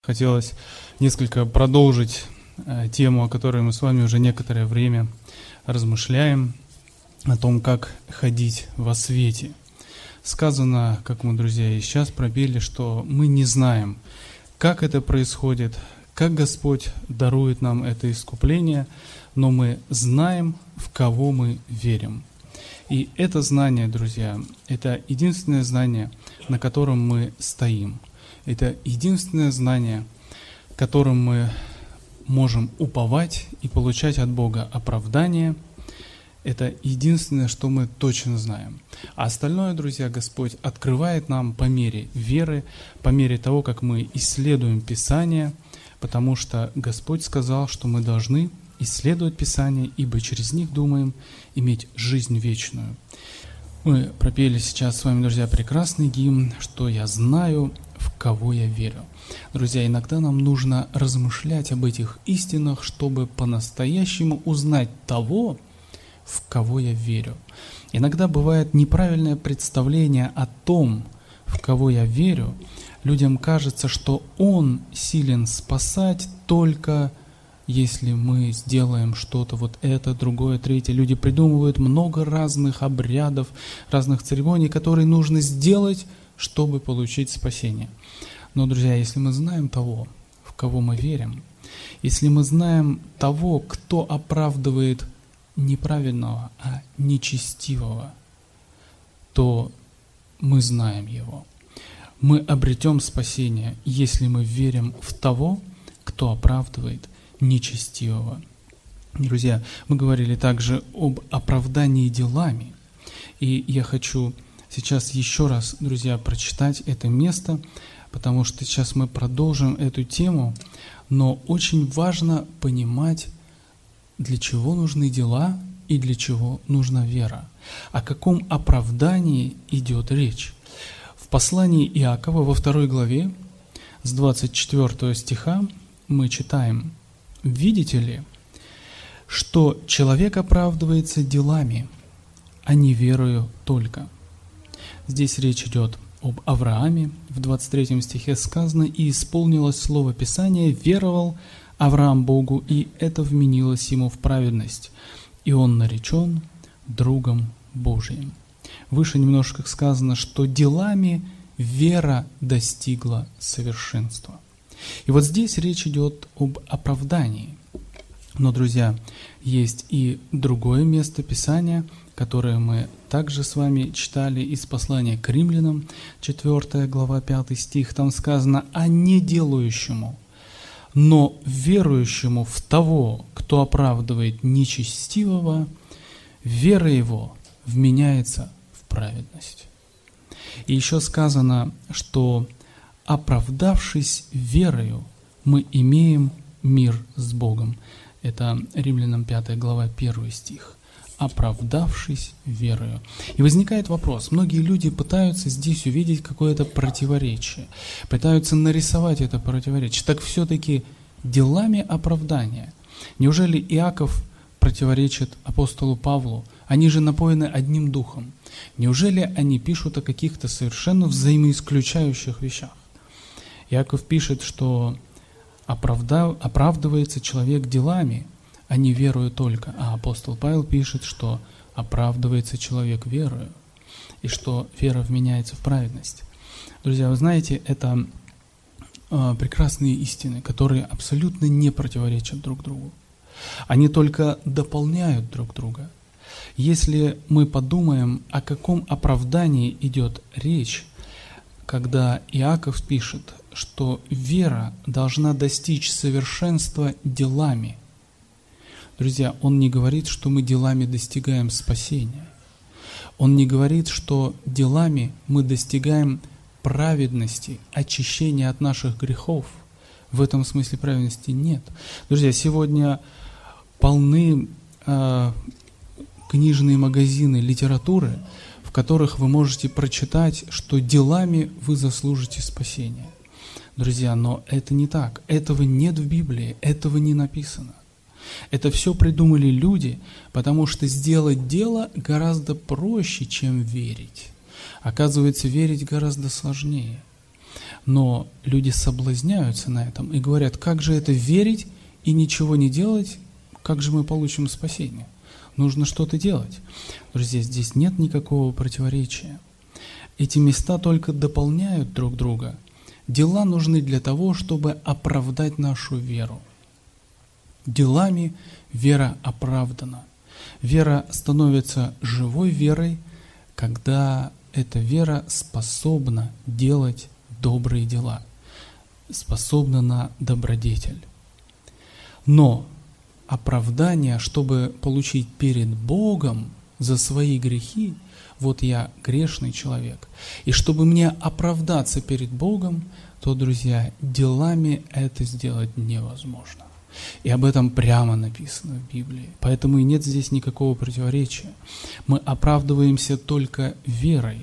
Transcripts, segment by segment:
Хотелось несколько продолжить тему, о которой мы с вами уже некоторое время размышляем, о том, как ходить во свете. Сказано, как мы, друзья, и сейчас пропели, что мы не знаем, как это происходит, как Господь дарует нам это искупление, но мы знаем, в кого мы верим. И это знание, друзья, это единственное знание, на котором мы стоим. Это единственное знание, которым мы можем уповать и получать от Бога оправдание. Это единственное, что мы точно знаем. А остальное, друзья, Господь открывает нам по мере веры, по мере того, как мы исследуем Писание, потому что Господь сказал, что мы должны исследовать Писание, ибо через них думаем иметь жизнь вечную. Мы пропели сейчас с вами, друзья, прекрасный гимн, что я знаю, в кого я верю. Друзья, иногда нам нужно размышлять об этих истинах, чтобы по-настоящему узнать того, в кого я верю. Иногда бывает неправильное представление о том, в кого я верю. Людям кажется, что Он силен спасать только если мы сделаем что-то, вот это, другое, третье. Люди придумывают много разных обрядов, разных церемоний, которые нужно сделать, чтобы получить спасение. Но, друзья, если мы знаем того, в кого мы верим, если мы знаем того, кто оправдывает неправедного, а нечестивого, то мы знаем Его. Мы обретем спасение, если мы верим в того, кто оправдывает нечестивого. Друзья, мы говорили также об оправдании делами. И я хочу сейчас еще раз, друзья, прочитать это место, потому что сейчас мы продолжим эту тему, но очень важно понимать, для чего нужны дела и для чего нужна вера. О каком оправдании идет речь. В послании Иакова во 2 главе с 24 стиха мы читаем: «Видите ли, что человек оправдывается делами, а не верою только». Здесь речь идет об Аврааме. В 23 стихе сказано: «И исполнилось слово Писания, веровал Авраам Богу, и это вменилось ему в праведность, и он наречен другом Божиим». Выше немножко сказано, что делами вера достигла совершенства. И вот здесь речь идет об оправдании. Но, друзья, есть и другое место Писания, которое мы также с вами читали из послания к Римлянам, 4 глава, 5 стих. Там сказано: «А не делающему, но верующему в того, кто оправдывает нечестивого, вера его вменяется в праведность». И еще сказано, что оправдавшись верою, мы имеем мир с Богом. Это Римлянам 5 глава, 1 стих. Оправдавшись верою. И возникает вопрос. Многие люди пытаются здесь увидеть какое-то противоречие, пытаются нарисовать это противоречие. Так все-таки делами оправдания. Неужели Иаков противоречит апостолу Павлу? Они же напоены одним духом. Неужели они пишут о каких-то совершенно взаимоисключающих вещах? Иаков пишет, что оправдывается человек делами, а не верою только. А апостол Павел пишет, что оправдывается человек верою, и что вера вменяется в праведность. Друзья, вы знаете, это прекрасные истины, которые абсолютно не противоречат друг другу. Они только дополняют друг друга. Если мы подумаем, о каком оправдании идет речь, когда Иаков пишет, что вера должна достичь совершенства делами. Друзья, он не говорит, что мы делами достигаем спасения. Он не говорит, что делами мы достигаем праведности, очищения от наших грехов. В этом смысле праведности нет. Друзья, сегодня полны книжные магазины литературы, в которых вы можете прочитать, что делами вы заслужите спасение. Друзья, но это не так. Этого нет в Библии, этого не написано. Это все придумали люди, потому что сделать дело гораздо проще, чем верить. Оказывается, верить гораздо сложнее. Но люди соблазняются на этом и говорят, как же это верить и ничего не делать, как же мы получим спасение? Нужно что-то делать. Друзья, здесь нет никакого противоречия. Эти места только дополняют друг друга. Дела нужны для того, чтобы оправдать нашу веру. Делами вера оправдана. Вера становится живой верой, когда эта вера способна делать добрые дела, способна на добродетель. Но оправдание, чтобы получить перед Богом за свои грехи, вот я грешный человек, и чтобы мне оправдаться перед Богом, то, друзья, делами это сделать невозможно. И об этом прямо написано в Библии. Поэтому и нет здесь никакого противоречия. Мы оправдываемся только верой.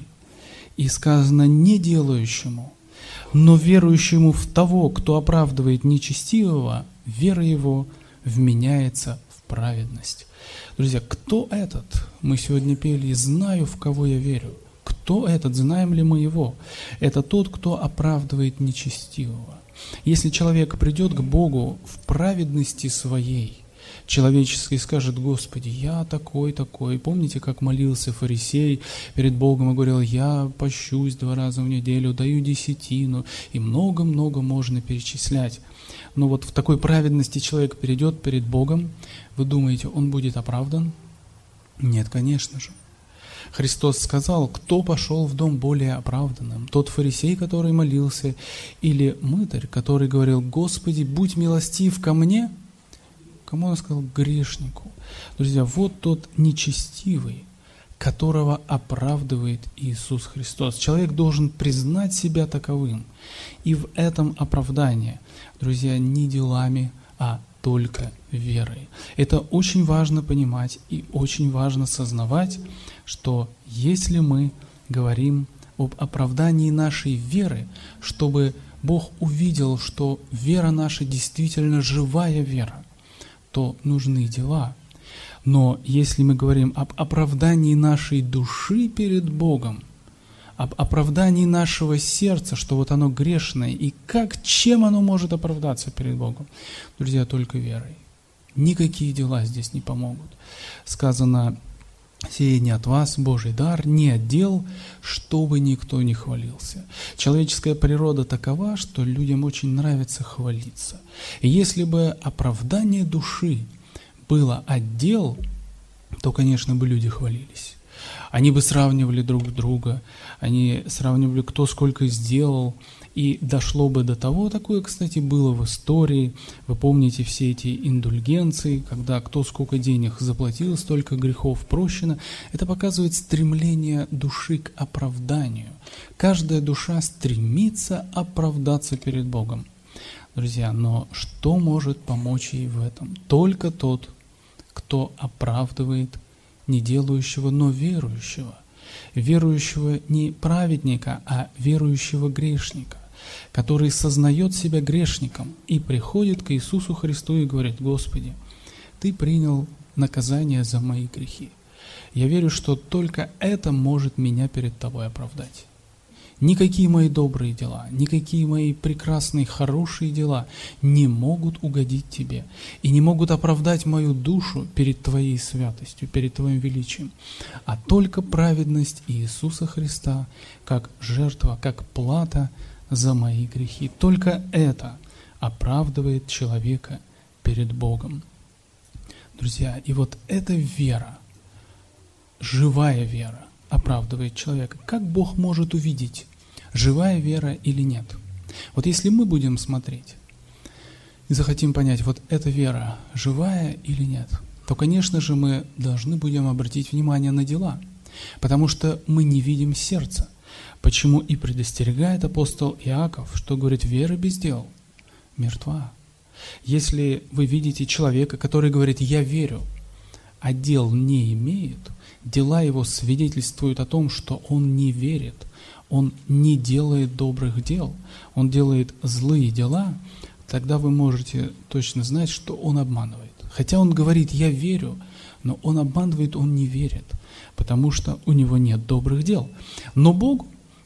И сказано не делающему, но верующему в того, кто оправдывает нечестивого, вера его вменяется в праведность. Друзья, кто этот? Мы сегодня пели «Знаю, в кого я верю». Кто этот? Знаем ли мы его? Это тот, кто оправдывает нечестивого. Если человек придет к Богу в праведности своей, человеческой, скажет: Господи, я такой. Помните, как молился фарисей перед Богом и говорил: я пощусь 2 раза в неделю, даю десятину, и много-много можно перечислять. Но вот в такой праведности человек придет перед Богом, вы думаете, он будет оправдан? Нет, конечно же. Христос сказал: кто пошел в дом более оправданным? Тот фарисей, который молился, или мытарь, который говорил: Господи, будь милостив ко мне? Кому он сказал? Грешнику. Друзья, вот тот нечестивый, которого оправдывает Иисус Христос. Человек должен признать себя таковым. И в этом оправдание, друзья, не делами, а только верой. Это очень важно понимать и очень важно сознавать, что если мы говорим об оправдании нашей веры, чтобы Бог увидел, что вера наша действительно живая вера, то нужны дела. Но если мы говорим об оправдании нашей души перед Богом, об оправдании нашего сердца, что вот оно грешное, и чем оно может оправдаться перед Богом? Друзья, только верой. Никакие дела здесь не помогут. Сказано: «Сие не от вас Божий дар, не от дел, чтобы никто не хвалился». Человеческая природа такова, что людям очень нравится хвалиться. И если бы оправдание души было от дел, то, конечно, бы люди хвалились. Они бы сравнивали друг друга, они сравнивали, кто сколько сделал, и дошло бы до того, такое, кстати, было в истории, вы помните все эти индульгенции, когда кто сколько денег заплатил, столько грехов прощено. Это показывает стремление души к оправданию. Каждая душа стремится оправдаться перед Богом. Друзья, но что может помочь ей в этом? Только тот, кто оправдывает не делающего, но верующего. Верующего не праведника, а верующего грешника, который сознает себя грешником и приходит к Иисусу Христу и говорит: Господи, Ты принял наказание за мои грехи. Я верю, что только это может меня перед Тобой оправдать. Никакие мои добрые дела, никакие мои прекрасные, хорошие дела не могут угодить Тебе и не могут оправдать мою душу перед Твоей святостью, перед Твоим величием, а только праведность Иисуса Христа, как жертва, как плата за мои грехи. Только это оправдывает человека перед Богом. Друзья, и вот эта вера, живая вера, оправдывает человека. Как Бог может увидеть, живая вера или нет? Вот если мы будем смотреть и захотим понять, вот эта вера живая или нет, то, конечно же, мы должны будем обратить внимание на дела, потому что мы не видим сердца. Почему и предостерегает апостол Иаков, что говорит: вера без дел мертва. Если вы видите человека, который говорит: я верю, а дел не имеет, дела его свидетельствуют о том, что он не верит, он не делает добрых дел, он делает злые дела, тогда вы можете точно знать, что он обманывает. Хотя он говорит: я верю, но он обманывает, он не верит, потому что у него нет добрых дел. Но Богу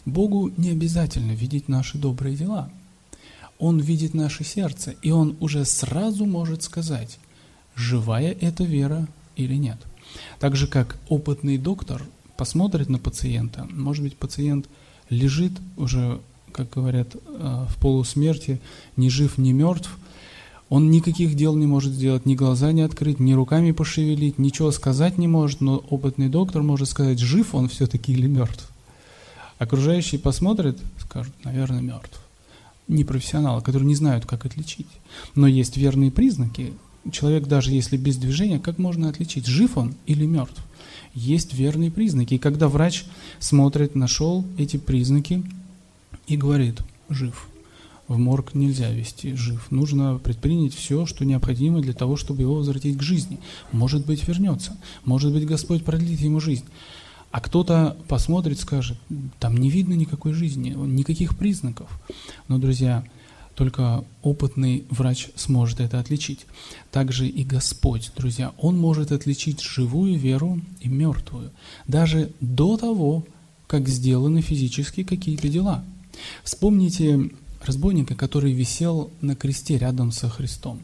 Богу не обязательно видеть наши добрые дела. Он видит наше сердце, и Он уже сразу может сказать, живая эта вера или нет. Так же, как опытный доктор посмотрит на пациента, может быть, пациент лежит уже, как говорят, в полусмерти, ни жив, ни мертв, он никаких дел не может сделать, ни глаза не открыть, ни руками пошевелить, ничего сказать не может, но опытный доктор может сказать, жив он все-таки или мертв. Окружающие посмотрят, скажут, наверное, мертв. Непрофессионалы, которые не знают, как отличить. Но есть верные признаки. Человек, даже если без движения, как можно отличить, жив он или мертв? Есть верные признаки. И когда врач смотрит, нашел эти признаки и говорит, жив. В морг нельзя везти, жив. Нужно предпринять все, что необходимо для того, чтобы его возвратить к жизни. Может быть, вернется. Может быть, Господь продлит ему жизнь. А кто-то посмотрит, скажет, там не видно никакой жизни, никаких признаков. Но, друзья, только опытный врач сможет это отличить. Также и Господь, друзья, Он может отличить живую веру и мертвую, даже до того, как сделаны физически какие-то дела. Вспомните разбойника, который висел на кресте рядом со Христом.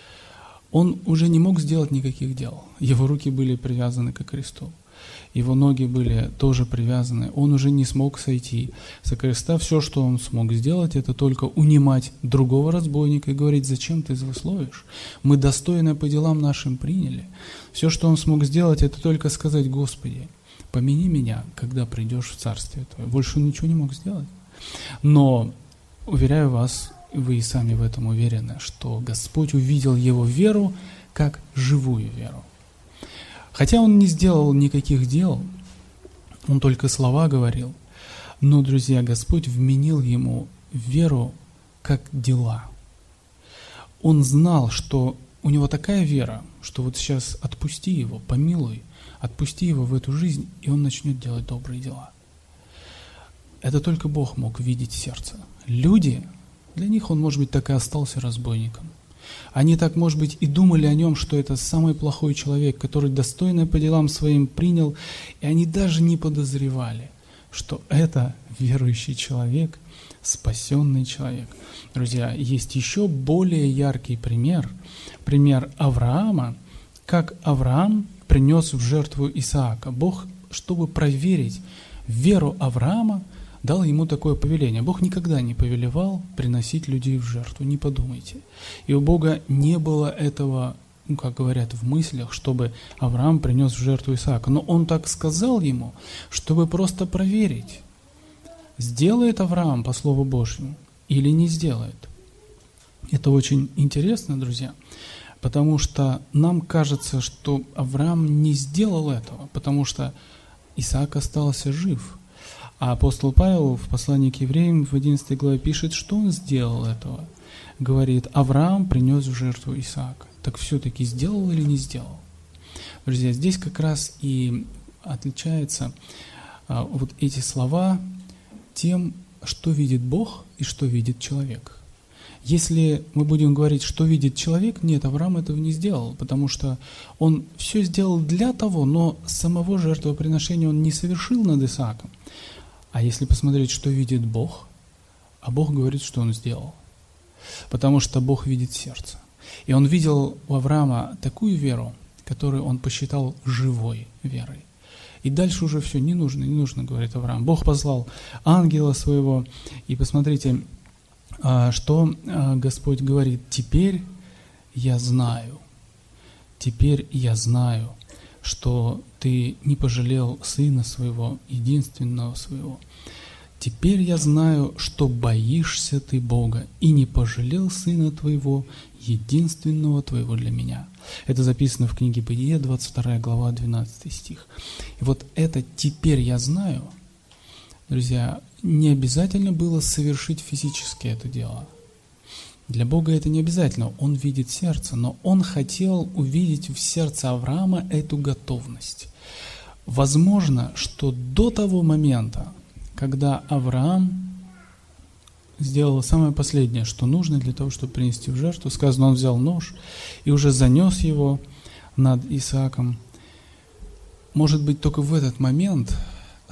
Он уже не мог сделать никаких дел. Его руки были привязаны к кресту. Его ноги были тоже привязаны. Он уже не смог сойти со креста. Все, что он смог сделать, это только унимать другого разбойника и говорить, зачем ты злословишь? Мы достойно по делам нашим приняли. Все, что он смог сделать, это только сказать, Господи, помяни меня, когда придешь в Царствие Твое. Больше он ничего не мог сделать. Но, уверяю вас, вы и сами в этом уверены, что Господь увидел его веру как живую веру. Хотя он не сделал никаких дел, он только слова говорил, но, друзья, Господь вменил ему веру как дела. Он знал, что у него такая вера, что вот сейчас отпусти его, помилуй, отпусти его в эту жизнь, и он начнет делать добрые дела. Это только Бог мог видеть сердце. Люди, для них он, может быть, так и остался разбойником. Они так, может быть, и думали о нем, что это самый плохой человек, который достойно по делам своим принял, и они даже не подозревали, что это верующий человек, спасенный человек. Друзья, есть еще более яркий пример Авраама, как Авраам принес в жертву Исаака. Бог, чтобы проверить веру Авраама, дал ему такое повеление. Бог никогда не повелевал приносить людей в жертву, не подумайте. И у Бога не было этого, как говорят, в мыслях, чтобы Авраам принес в жертву Исаака. Но Он так сказал ему, чтобы просто проверить, сделает Авраам по Слову Божьему или не сделает. Это очень интересно, друзья, потому что нам кажется, что Авраам не сделал этого, потому что Исаак остался жив. А апостол Павел в послании к евреям в 11 главе пишет, что он сделал этого. Говорит, Авраам принес в жертву Исаака. Так все-таки сделал или не сделал? Друзья, здесь как раз и отличаются вот эти слова тем, что видит Бог и что видит человек. Если мы будем говорить, что видит человек, нет, Авраам этого не сделал, потому что он все сделал для того, но самого жертвоприношения он не совершил над Исааком. А если посмотреть, что видит Бог, а Бог говорит, что Он сделал. Потому что Бог видит сердце. И Он видел у Авраама такую веру, которую он посчитал живой верой. И дальше уже все, не нужно, говорит Авраам. Бог послал ангела своего. И посмотрите, что Господь говорит. Теперь я знаю, что ты не пожалел сына своего, единственного своего. Теперь я знаю, что боишься ты Бога и не пожалел сына твоего, единственного твоего для меня. Это записано в книге Бытие, 22 глава, 12 стих. И вот это «теперь я знаю», друзья, не обязательно было совершить физически это дело. Для Бога это не обязательно, Он видит сердце, но Он хотел увидеть в сердце Авраама эту готовность. Возможно, что до того момента, когда Авраам сделал самое последнее, что нужно для того, чтобы принести в жертву, сказано, он взял нож и уже занес его над Исааком. Может быть, только в этот момент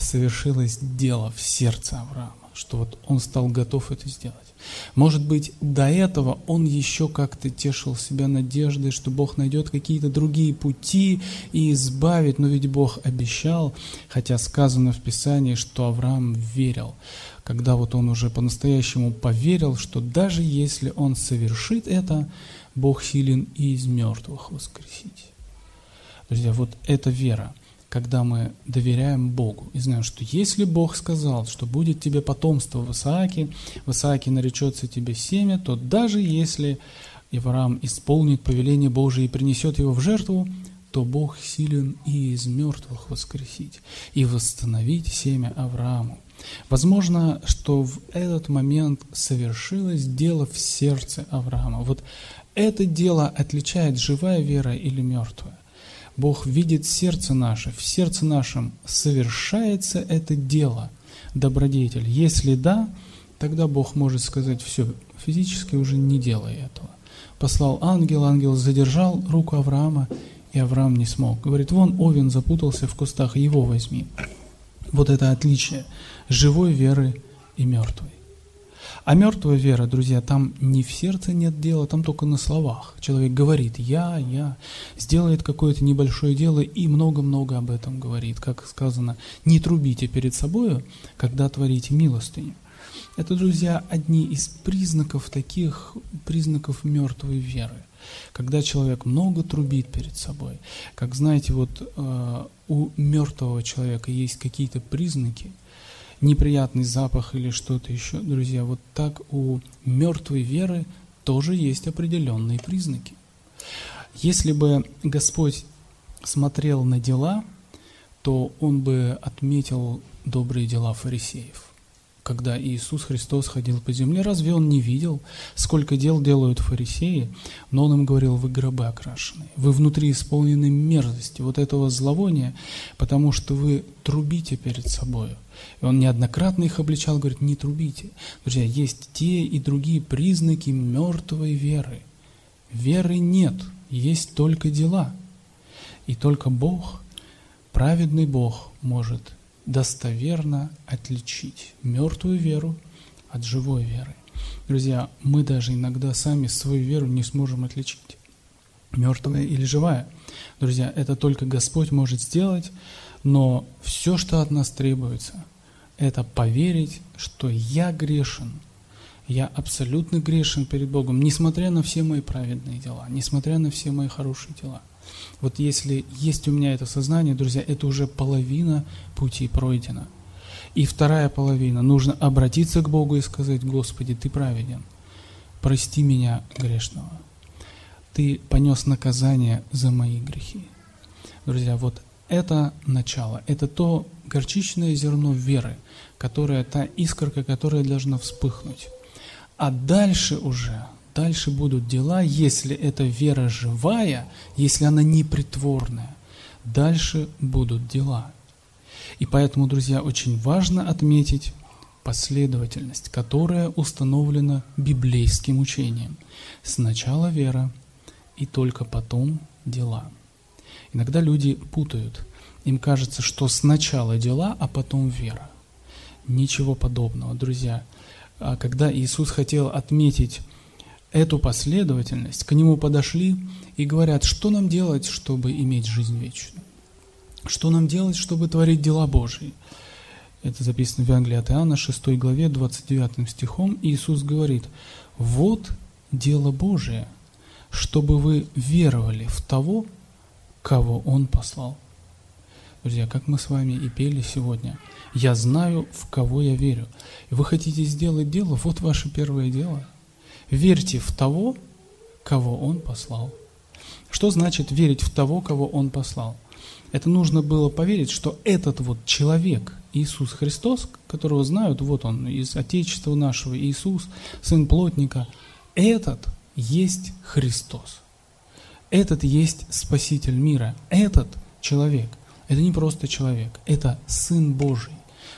совершилось дело в сердце Авраама, что вот он стал готов это сделать. Может быть, до этого он еще как-то тешил себя надеждой, что Бог найдет какие-то другие пути и избавит, но ведь Бог обещал, хотя сказано в Писании, что Авраам верил, когда вот он уже по-настоящему поверил, что даже если он совершит это, Бог силен и из мертвых воскресить. Друзья, вот это вера, когда мы доверяем Богу и знаем, что если Бог сказал, что будет тебе потомство в Исааке наречется тебе семя, то даже если Авраам исполнит повеление Божие и принесет его в жертву, то Бог силен и из мертвых воскресить и восстановить семя Аврааму. Возможно, что в этот момент совершилось дело в сердце Авраама. Вот это дело отличает живая вера или мертвая. Бог видит сердце наше, в сердце нашем совершается это дело, добродетель. Если да, тогда Бог может сказать: все, физически уже не делай этого. Послал ангел, ангел задержал руку Авраама, и Авраам не смог. Говорит: вон овен запутался в кустах, его возьми. Вот это отличие живой веры и мертвой. А мертвая вера, друзья, там не в сердце нет дела, там только на словах. Человек говорит я, сделает какое-то небольшое дело и много-много об этом говорит. Как сказано, не трубите перед собою, когда творите милостыню. Это, друзья, одни из признаков мертвой веры. Когда человек много трубит перед собой. Как знаете, вот у мертвого человека есть какие-то признаки, неприятный запах или что-то еще, друзья, вот так у мертвой веры тоже есть определенные признаки. Если бы Господь смотрел на дела, то Он бы отметил добрые дела фарисеев. Когда Иисус Христос ходил по земле, разве Он не видел, сколько дел делают фарисеи? Но Он им говорил: вы гробы окрашенные, вы внутри исполнены мерзости, вот этого зловония, потому что вы трубите перед собою. И Он неоднократно их обличал, говорит: не трубите. Друзья, есть те и другие признаки мертвой веры. Веры нет, есть только дела. И только Бог, праведный Бог, может достоверно отличить мертвую веру от живой веры. Друзья, мы даже иногда сами свою веру не сможем отличить, мертвая или живая. Друзья, это только Господь может сделать, но все, что от нас требуется, это поверить, что я грешен, я абсолютно грешен перед Богом, несмотря на все мои праведные дела, несмотря на все мои хорошие дела. Вот если есть у меня это сознание, друзья, это уже половина пути пройдена. И вторая половина, нужно обратиться к Богу и сказать: Господи, Ты праведен, прости меня грешного. Ты понес наказание за мои грехи. Друзья, вот это начало, это то горчичное зерно веры, та искорка, которая должна вспыхнуть. А дальше будут дела, если эта вера живая, если она не притворная, дальше будут дела. И поэтому, друзья, очень важно отметить последовательность, которая установлена библейским учением. Сначала вера, и только потом дела. Иногда люди путают. Им кажется, что сначала дела, а потом вера. Ничего подобного, друзья. Когда Иисус хотел отметить эту последовательность, к Нему подошли и говорят: что нам делать, чтобы иметь жизнь вечную? Что нам делать, чтобы творить дела Божьи? Это записано в Евангелии от Иоанна, 6 главе, 29 стихом. Иисус говорит: вот дело Божие, чтобы вы веровали в того, кого Он послал. Друзья, как мы с вами и пели сегодня, я знаю, в кого я верю. И вы хотите сделать дело, вот ваше первое дело. Верьте в того, кого Он послал. Что значит верить в того, кого Он послал? Это нужно было поверить, что этот вот человек, Иисус Христос, которого знают, вот Он, из Отечества нашего, Иисус, Сын Плотника, этот есть Христос. Этот есть Спаситель мира. Этот человек, это не просто человек, это Сын Божий.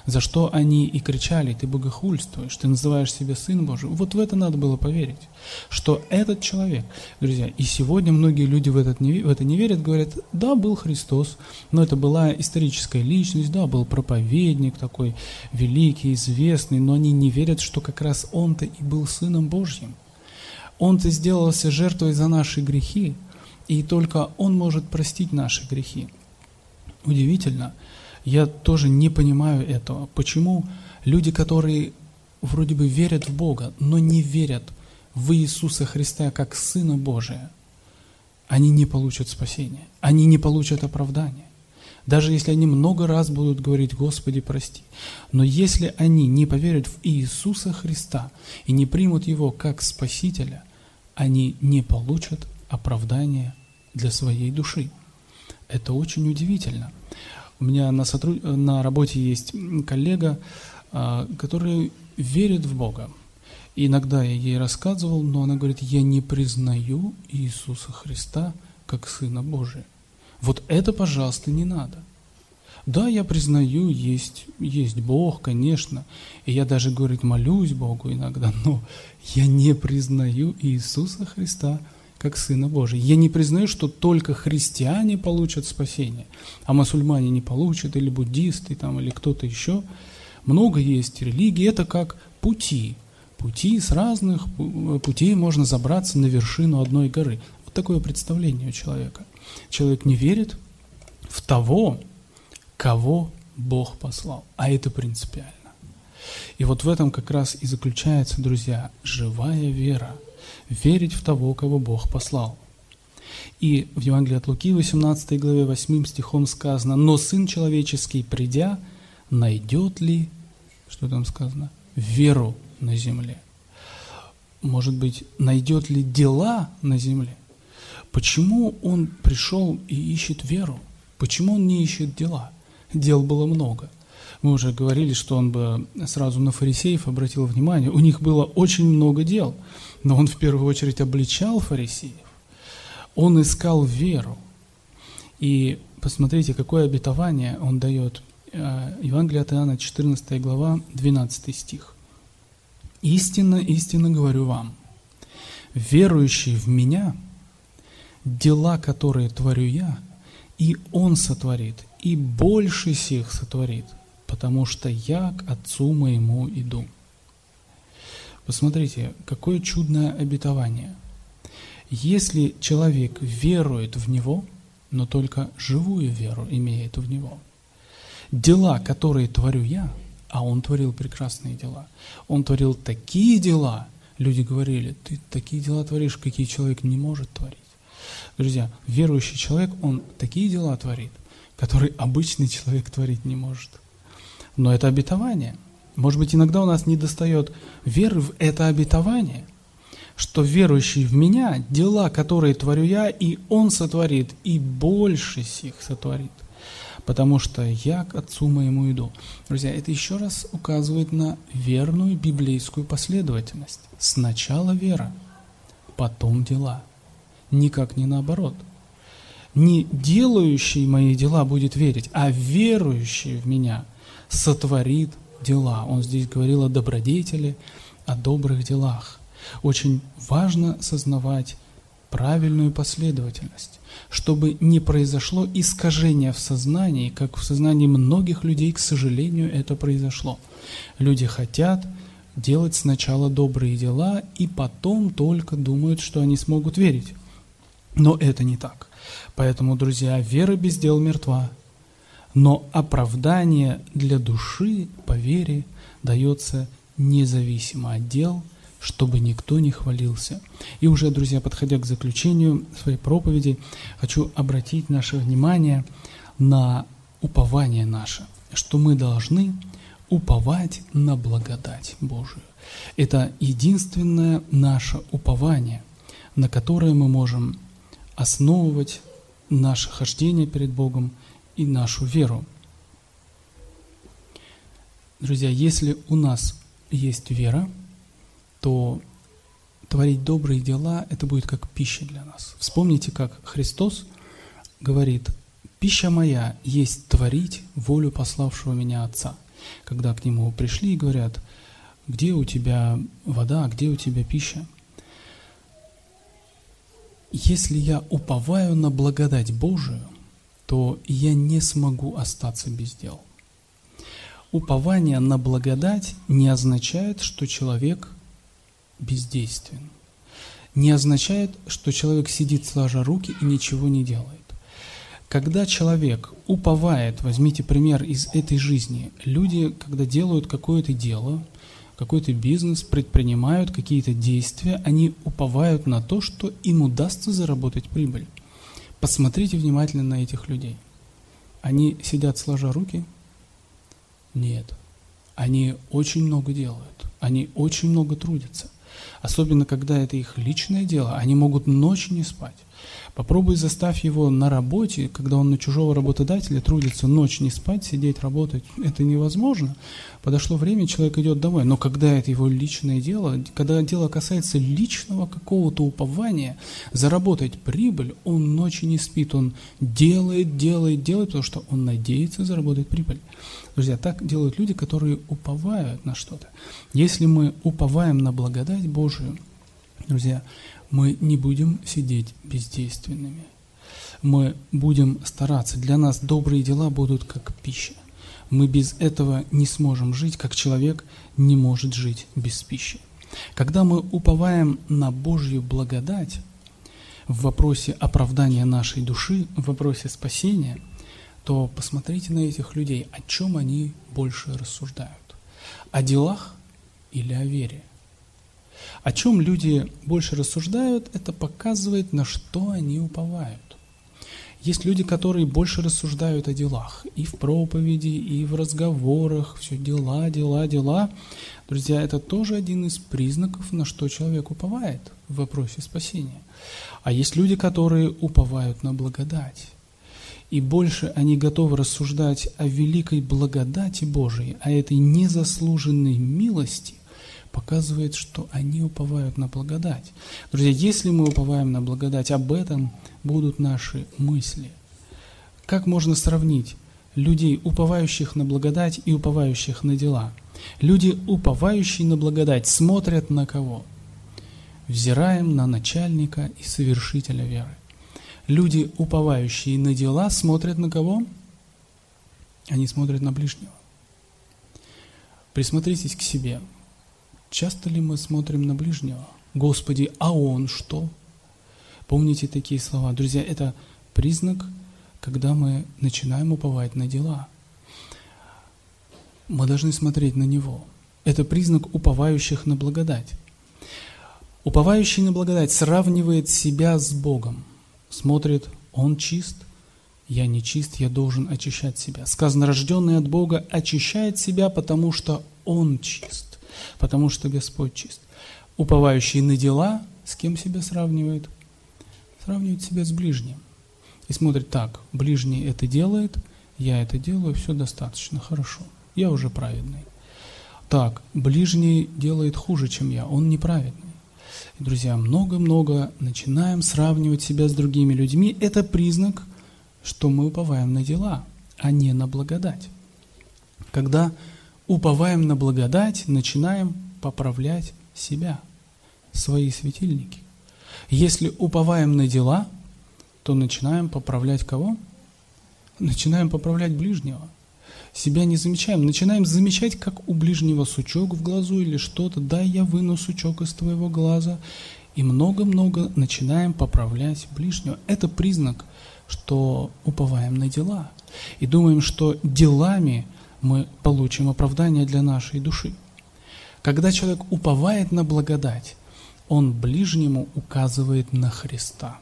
за что они и кричали: ты богохульствуешь, ты называешь себя Сын Божий. Вот в это надо было поверить, что этот человек, друзья, и сегодня многие люди в это не верят, говорят: да, был Христос, но это была историческая личность, да, был проповедник такой великий, известный, но они не верят, что как раз Он-то и был Сыном Божьим. Он-то сделался жертвой за наши грехи, и только Он может простить наши грехи. Удивительно. Я тоже не понимаю этого. Почему люди, которые вроде бы верят в Бога, но не верят в Иисуса Христа как Сына Божия, они не получат спасения, они не получат оправдания. Даже если они много раз будут говорить: Господи, прости. Но если они не поверят в Иисуса Христа и не примут Его как Спасителя, они не получат оправдания для своей души. Это очень удивительно. У меня на работе есть коллега, который верит в Бога. И иногда я ей рассказывал, но она говорит: я не признаю Иисуса Христа как Сына Божия. Вот это, пожалуйста, не надо. Да, я признаю, есть Бог, конечно, и я даже, говорит, молюсь Богу иногда, но я не признаю Иисуса Христа как Сына Божия. Я не признаю, что только христиане получат спасение, а мусульмане не получат, или буддисты, там, или кто-то еще. Много есть религий, это как пути. С разных путей можно забраться на вершину одной горы. Вот такое представление у человека. Человек не верит в того, кого Бог послал, а это принципиально. И вот в этом как раз и заключается, друзья, живая вера. Верить в того, кого Бог послал. И в Евангелии от Луки, 18 главе, 8 стихом сказано: «Но Сын Человеческий, придя, найдет ли, что там сказано, веру на земле?» Может быть, найдет ли дела на земле? Почему Он пришел и ищет веру? Почему Он не ищет дела? Дел было много. Мы уже говорили, что Он бы сразу на фарисеев обратил внимание. У них было очень много дел, но Он в первую очередь обличал фарисеев. Он искал веру. И посмотрите, какое обетование Он дает. Евангелие от Иоанна, 14 глава, 12 стих. «Истинно, истинно говорю вам, верующий в Меня, дела, которые творю Я, и Он сотворит, и больше сих сотворит, потому что Я к Отцу Моему иду». Посмотрите, какое чудное обетование. Если человек верует в Него, но только живую веру имеет в Него, дела, которые творю Я, а Он творил прекрасные дела, Он творил такие дела, люди говорили: ты такие дела творишь, какие человек не может творить. Друзья, верующий человек, он такие дела творит, которые обычный человек творить не может. Но это обетование. Может быть, иногда у нас недостает веры в это обетование, что верующий в Меня, дела, которые творю Я, и Он сотворит, и больше сих сотворит, потому что Я к Отцу Моему иду. Друзья, это еще раз указывает на верную библейскую последовательность. Сначала вера, потом дела. Никак не наоборот. Не делающий мои дела будет верить, а верующий в Меня сотворит дела. Он здесь говорил о добродетели, о добрых делах. Очень важно сознавать правильную последовательность, чтобы не произошло искажение в сознании, как в сознании многих людей, к сожалению, это произошло. Люди хотят делать сначала добрые дела и потом только думают, что они смогут верить. Но это не так. Поэтому, друзья, вера без дел мертва. Но оправдание для души по вере дается независимо от дел, чтобы никто не хвалился. И уже, друзья, подходя к заключению своей проповеди, хочу обратить наше внимание на упование наше, что мы должны уповать на благодать Божию. Это единственное наше упование, на которое мы можем основывать наше хождение перед Богом и нашу веру. Друзья, если у нас есть вера, то творить добрые дела – это будет как пища для нас. Вспомните, как Христос говорит: «Пища моя есть творить волю пославшего меня Отца». когда к нему пришли и говорят: где у тебя вода, где у тебя пища? Если я уповаю на благодать Божию, то я не смогу остаться без дел. Упование на благодать не означает, что человек бездействен. Не означает, что человек сидит сложа руки и ничего не делает. Когда человек уповает, возьмите пример из этой жизни, люди, когда делают какое-то дело, какой-то бизнес, предпринимают какие-то действия, они уповают на то, что им удастся заработать прибыль. Посмотрите внимательно на этих людей. Они сидят сложа руки? Нет. Они очень много делают, они очень много трудятся. Особенно, когда это их личное дело, они могут ночи не спать. Попробуй заставь его на работе, когда он на чужого работодателя трудится, ночь не спать, сидеть, работать. Это невозможно. Подошло время, человек идет домой. Но когда это его личное дело, когда дело касается личного какого-то упования, заработать прибыль, он ночи не спит, он делает, потому что он надеется заработать прибыль. Друзья, так делают люди, которые уповают на что-то. Если мы уповаем на благодать Божию, друзья, мы не будем сидеть бездейственными. Мы будем стараться. Для нас добрые дела будут как пища. Мы без этого не сможем жить, как человек не может жить без пищи. Когда мы уповаем на Божью благодать в вопросе оправдания нашей души, в вопросе спасения, то посмотрите на этих людей, о чем они больше рассуждают. О делах или о вере? О чем люди больше рассуждают, это показывает, на что они уповают. Есть люди, которые больше рассуждают о делах. И в проповеди, и в разговорах. Все дела. Друзья, это тоже один из признаков, на что человек уповает в вопросе спасения. А есть люди, которые уповают на благодать. И больше они готовы рассуждать о великой благодати Божией, о этой незаслуженной милости, показывает, что они уповают на благодать. Друзья, если мы уповаем на благодать, об этом будут наши мысли. Как можно сравнить людей, уповающих на благодать, и уповающих на дела? Люди, уповающие на благодать, смотрят на кого? Взираем на начальника и совершителя веры. Люди, уповающие на дела, смотрят на кого? Они смотрят на ближнего. Присмотритесь к себе. Часто ли мы смотрим на ближнего? Господи, а он что? Помните такие слова? Друзья, это признак, когда мы начинаем уповать на дела. Мы должны смотреть на него. Это признак уповающих на благодать. Уповающий на благодать сравнивает себя с Богом. Смотрит, он чист, я не чист, я должен очищать себя. Сказано, рожденный от Бога очищает себя, потому что он чист, потому что Господь чист. Уповающий на дела с кем себя сравнивает? Сравнивает себя с ближним. И смотрит, так, ближний это делает, я это делаю, все достаточно хорошо, я уже праведный. Так, ближний делает хуже, чем я, он неправедный. И, друзья, много-много начинаем сравнивать себя с другими людьми. Это признак, что мы уповаем на дела, а не на благодать. Когда уповаем на благодать, начинаем поправлять себя, свои светильники. Если уповаем на дела, то начинаем поправлять кого? Начинаем поправлять ближнего. Себя не замечаем. Начинаем замечать, как у ближнего сучок в глазу или что-то. Дай я выну сучок из твоего глаза. И много-много начинаем поправлять ближнего. Это признак, что уповаем на дела. И думаем, что делами мы получим оправдание для нашей души. Когда человек уповает на благодать, он ближнему указывает на Христа.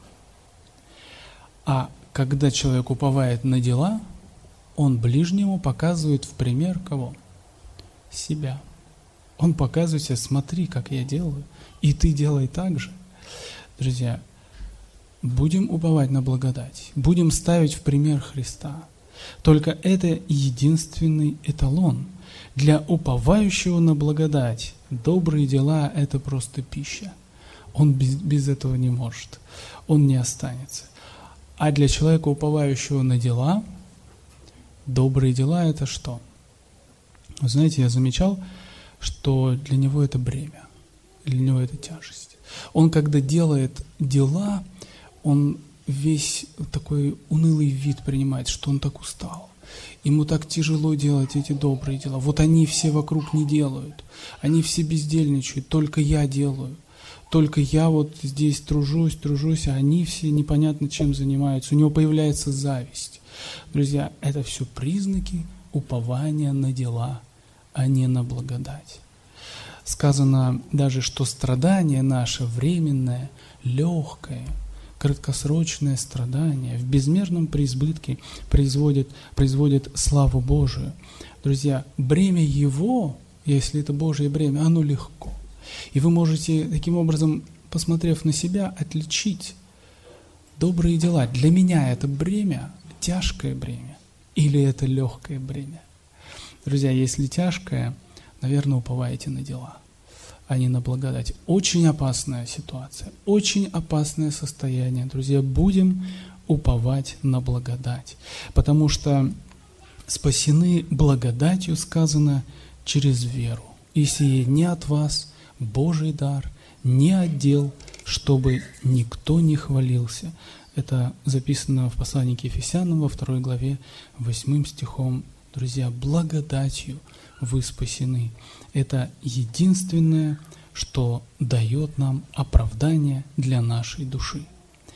А когда человек уповает на дела, он ближнему показывает в пример кого? Себя. Он показывает себе, смотри, как я делаю, и ты делай так же. Друзья, будем уповать на благодать, будем ставить в пример Христа. Только это единственный эталон. Для уповающего на благодать добрые дела – это просто пища. Он без этого не может, он не останется. А для человека, уповающего на дела, добрые дела – это что? Вы знаете, я замечал, что для него это бремя, для него это тяжесть. Он, когда делает дела, он весь такой унылый вид принимает, что он так устал. Ему так тяжело делать эти добрые дела. Вот они все вокруг не делают, они все бездельничают, только я делаю. Только я вот здесь тружусь, а они все непонятно чем занимаются. У него появляется зависть. Друзья, это все признаки упования на дела, а не на благодать. Сказано даже, что страдание наше временное, легкое, краткосрочное страдание в безмерном преизбытке производит славу Божию. Друзья, бремя Его, если это Божье бремя, оно легко. И вы можете таким образом, посмотрев на себя, отличить добрые дела. Для меня это бремя, тяжкое бремя, или это легкое бремя. Друзья, если тяжкое, наверное, уповаете на дела, а не на благодать. Очень опасная ситуация, очень опасное состояние. Друзья, будем уповать на благодать, потому что спасены благодатью, сказано, через веру. И сие не от вас, Божий дар, не отдел, чтобы никто не хвалился. Это записано в послании к Ефесянам во 2 главе 8 стихом. Друзья, благодатью вы спасены. Это единственное, что дает нам оправдание для нашей души.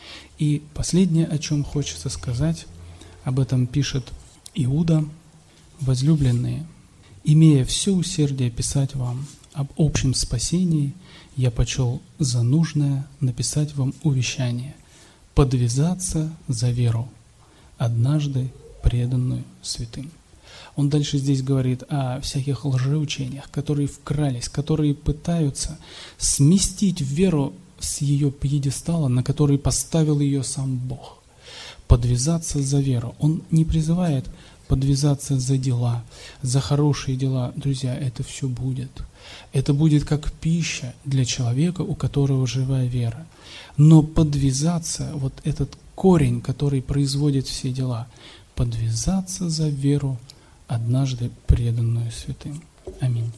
И последнее, о чем хочется сказать, об этом пишет Иуда: «Возлюбленные, имея все усердие писать вам об общем спасении, я почел за нужное написать вам увещание, подвязаться за веру, однажды преданную святым». Он дальше здесь говорит о всяких лжеучениях, которые вкрались, которые пытаются сместить веру с ее пьедестала, на который поставил ее сам Бог. Подвязаться за веру. Он не призывает подвязаться за дела, за хорошие дела. Друзья, это все будет. Это будет как пища для человека, у которого живая вера. Но подвязаться, вот этот корень, который производит все дела, подвязаться за веру, однажды преданную святым. Аминь.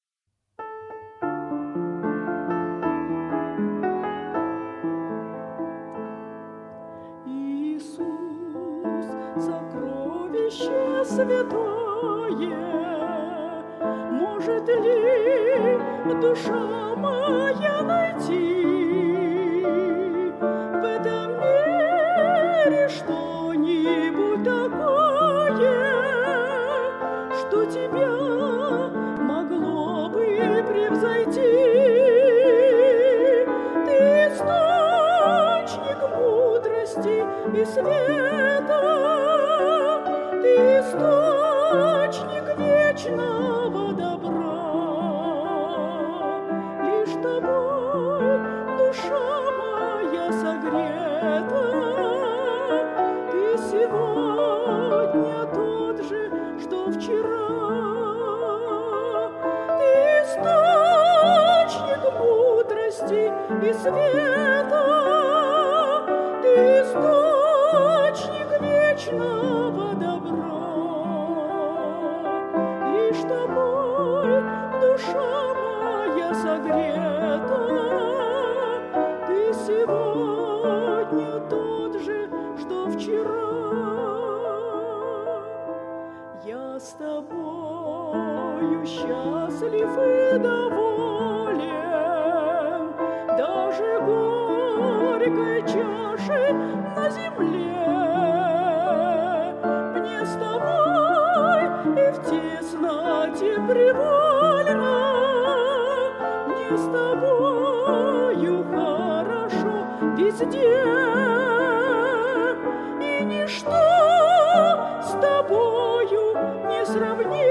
Иисус, сокровище святое, может ли душа моя найти в этом мире что-нибудь такое, что тебя могло бы превзойти? Ты источник мудрости и света, ты источник вечного добра. Лишь тобой душа моя согрета, ты сегодня тот же, что вчера. Ты источник мудрости и света, ты источник вечного добра. Лишь тобой душа моя согрета, ты сегодня тот же, что вчера. Я с тобою счастлив и доволен, даже горькой чаши на земле. Мне с тобой и в тесноте привольно, мне с тобою хорошо везде, и ничто с тобою не сравнится.